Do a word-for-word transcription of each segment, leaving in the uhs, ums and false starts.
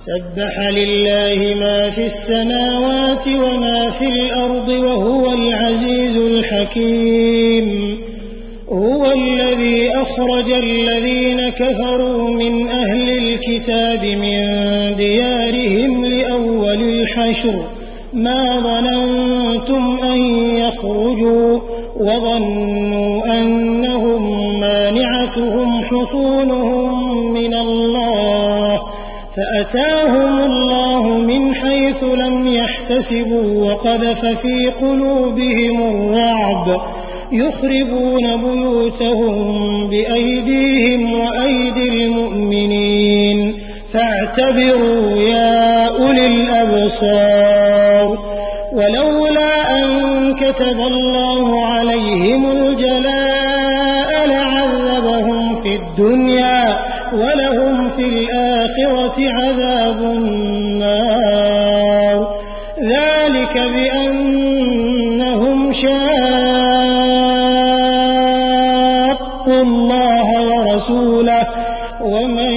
سبح لله ما في السماوات وما في الأرض وهو العزيز الحكيم. هو الذي أخرج الذين كفروا من أهل الكتاب من ديارهم لأول الحشر ما ظننتم أن يخرجوا وظنوا أنهم مانعتهم حصونهم من الله فأتاهم الله من حيث لم يحتسبوا وقذف في قلوبهم الرعب يخربون بيوتهم بأيديهم وأيدي المؤمنين فاعتبروا يا أولي الأبصار. ولولا أن كتب الله عليهم الجلاء لعذبهم في الدنيا ولهم في الآخرة عذاب النار ذلك بأنهم شاقوا الله ورسوله ومن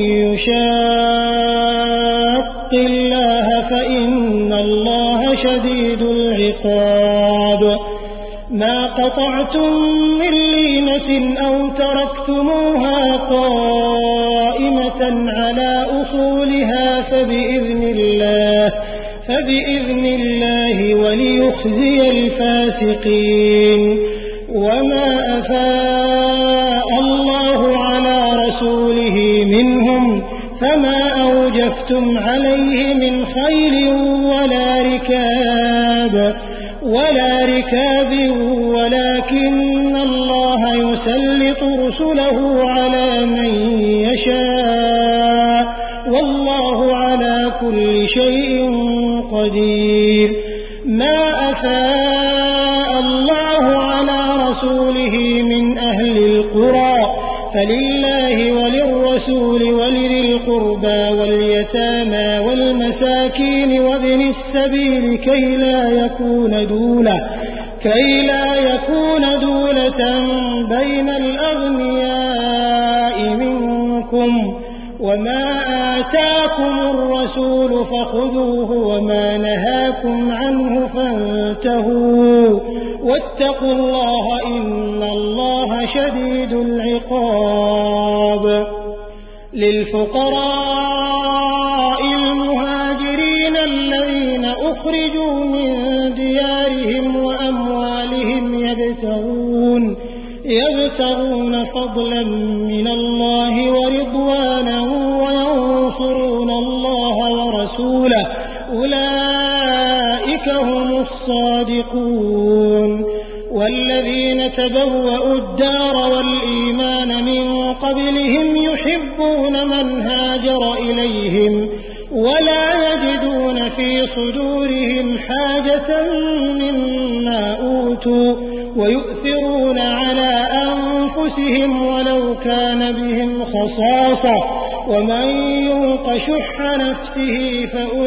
يشاق الله فإن الله شديد العقاب. ما قطعتم من لينة أو تركتموها قائمة على أصولها فبإذن الله فبإذن الله وليخزي الفاسقين. وما أفاء الله على رسوله منهم فما أوجفتم عليه من خيل ولا ركاب ولا ركاب ولكن الله يسلط رسله على من يشاء والله على كل شيء قدير. ما أفاء الله على رسوله من أهل القرى فلله وللرسول ولذي القربى واليتامى والمساكين وابن السبيل كي لا يكون دولة كي لا يكون دولة بين الأغنياء منكم. وما آتاكم الرسول فخذوه وما نهاكم عنه فانتهوا واتقوا الله إن الله شديد العقاب. للفقراء المهاجرين الذين أخرجوا من ديارهم وأموالهم يبتغون يبتغون فضلا من الله ورضوانا وينصرون الله ورسوله أولئك هم الصادقون. والذين تبوأوا الدار والإيمان من قبلهم يحبون من هاجر إليهم ولا يجدون في صدورهم حاجة مما أوتوا ويؤثرون على أنفسهم ولو كان بهم خصاصة ومن يوق شح نفسه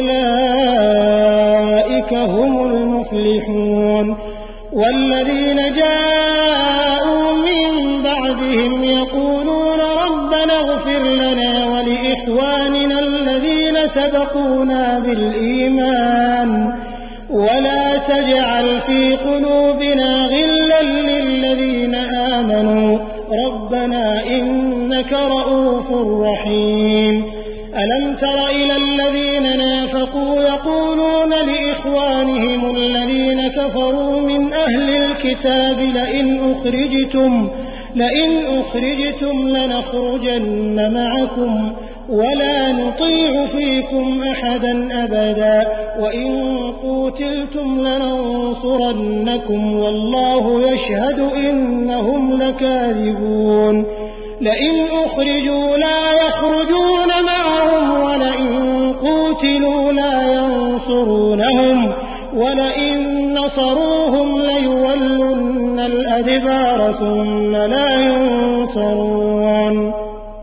فأولئك هم المفلحون. والذين جاءوا من بعدهم يقولون ربنا اغفر لنا ولإخواننا الذين سبقونا بالإيمان ولا تجعل في قلوبنا غلا للذين آمنوا ربنا إنك رؤوف رحيم. ألم تر إلى الذين نافقوا يقولون لإخوانهم الذين كفروا من أهل الكتاب لئن أخرجتم لئن أخرجتم لنخرجن معكم ولا نطيع فيكم أحدا أبدا وإن قوتلتم لننصرنكم والله يشهد إنهم لكاذبون. لئن أخرجوا لا يخرجون معهم ولئن قوتلوا لا ينصرونهم ولئن نصروهم ليولن الأدبار ثم لا ينصرون.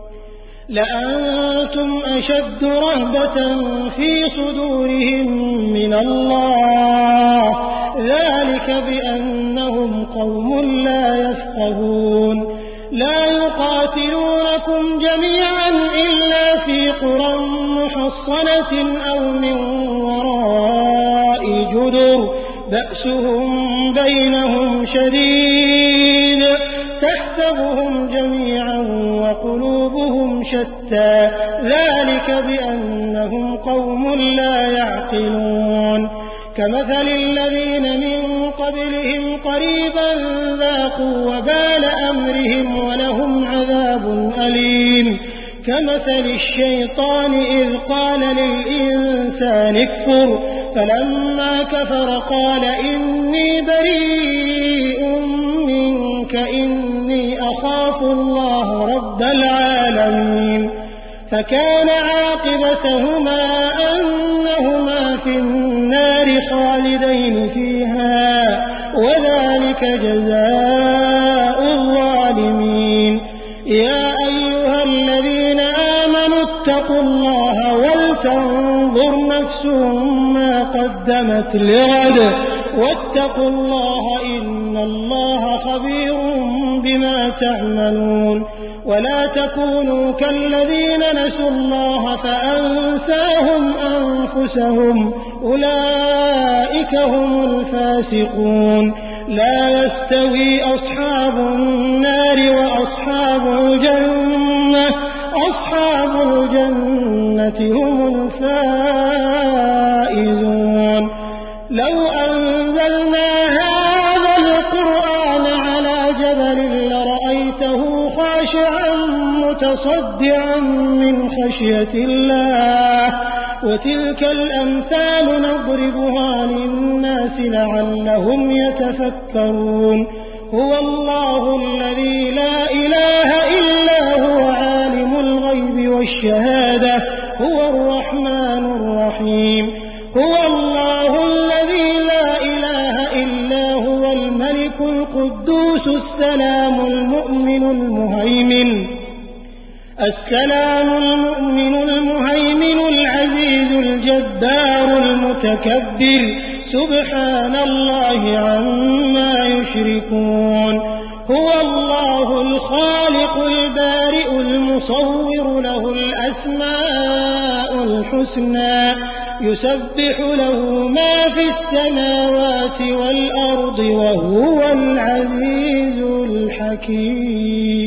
لأنتم أشد رهبة في صدورهم من الله ذلك بأنهم قوم لا يفقهون. لا يقاتلونكم جميعا إلا في قرى محصنة أو من وراء جدر بأسهم بينهم شديد تحسبهم جميعا وقلوبهم شتى ذلك بأنهم قوم لا يعقلون كمثل الذين من قبلهم قريبا ذاقوا وبال أمرهم ولهم عذاب أليم كمثل الشيطان إذ قال للإنسان اكفر فلما كفر قال إني بريء منك إني أخاف الله رب العالمين فكان عاقبتهما أنهما في النار خالدين فيها وذلك جزاء الظالمين يا أيها الذين آمنوا اتقوا الله ولتنظر نفس ما قدمت لغد واتقوا الله إن الله خبير بما تعملون ولا تكونوا كالذين نسوا الله فأنساهم أنفسهم أولئك هم الفاسقون لا يستوي أصحاب النار وأصحاب الجنة أصحاب الجنة هم الفائزون لو أنزلنا هذا القرآن على جبل لرأيته خاشعا متصدعا من خشية الله وتلك الأمثال نضربها للناس لعلهم يتفكرون هو الله الذي لا إله إلا هو عالم الغيب والشهادة هو الرحمن الرحيم هو الله الذي لا إله إلا هو الملك القدوس السلام المؤمن المهيمن السلام المؤمن المهيمن العزيز الجبار المتكبر سبحان الله عما يشركون هو الله الخالق البارئ المصور له الأسماء الحسنى يسبح له ما في السماوات والأرض وهو العزيز الحكيم